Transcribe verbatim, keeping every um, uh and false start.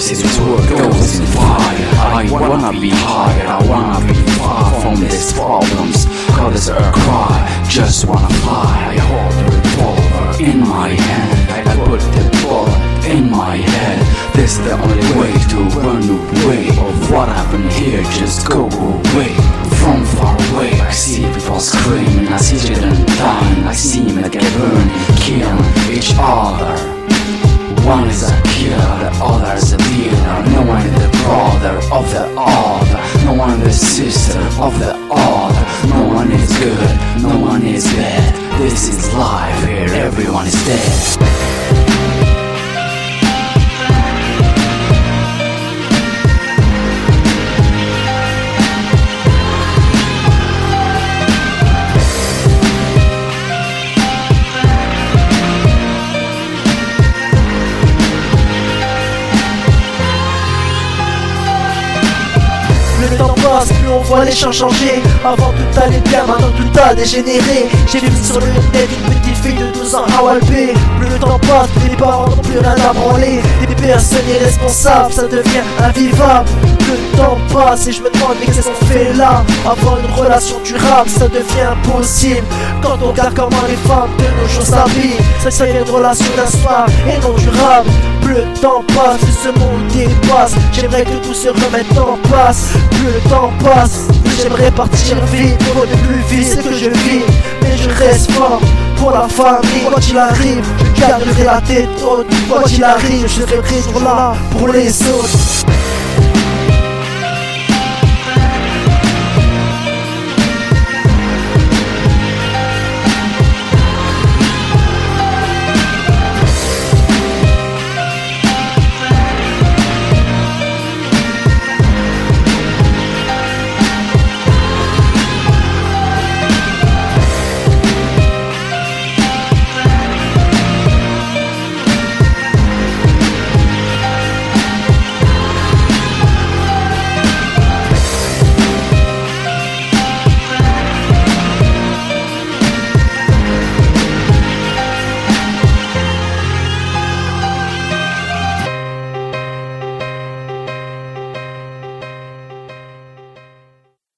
see this world goes in fire. I wanna be higher, I wanna be far from these problems. Call this a cry, just wanna fly. I hold the revolver in my hand, I put the bullet in my head. This is the only way to run away of what happened here, just go away. From far away, I see people screaming, I see children dying, I see men get burned, killing each other. One is a killer, the other is a dealer. No one is the brother of the other, no one is the sister of the other. No one is good, no one is bad. This is life here, everyone is dead. Le temps passe, plus on voit les champs changer. Avant tout allait bien, maintenant tout a dégénéré. J'ai vu sur le net une petite fille de douze ans à Walpé. Plus le temps passe, plus les parents n'ont plus rien à branler. Les personnes irresponsables, ça devient invivable. Le temps passe et je me demande mais qu'est-ce qu'on fait là. Avoir une relation durable, ça devient impossible. Quand on regarde comment les femmes de nos jours s'habillent, ça serait une relation d'un soir et non durable. Plus le temps passe, plus ce monde dépasse. J'aimerais que tout se remette en place. Plus le temps passe, plus j'aimerais partir vite. Pour ne plus vivre ce que je vis, mais je reste fort pour la famille. Quoi qu'il arrive, je garderai la tête haute. Quoi qu'il arrive, je serai toujours là pour les autres.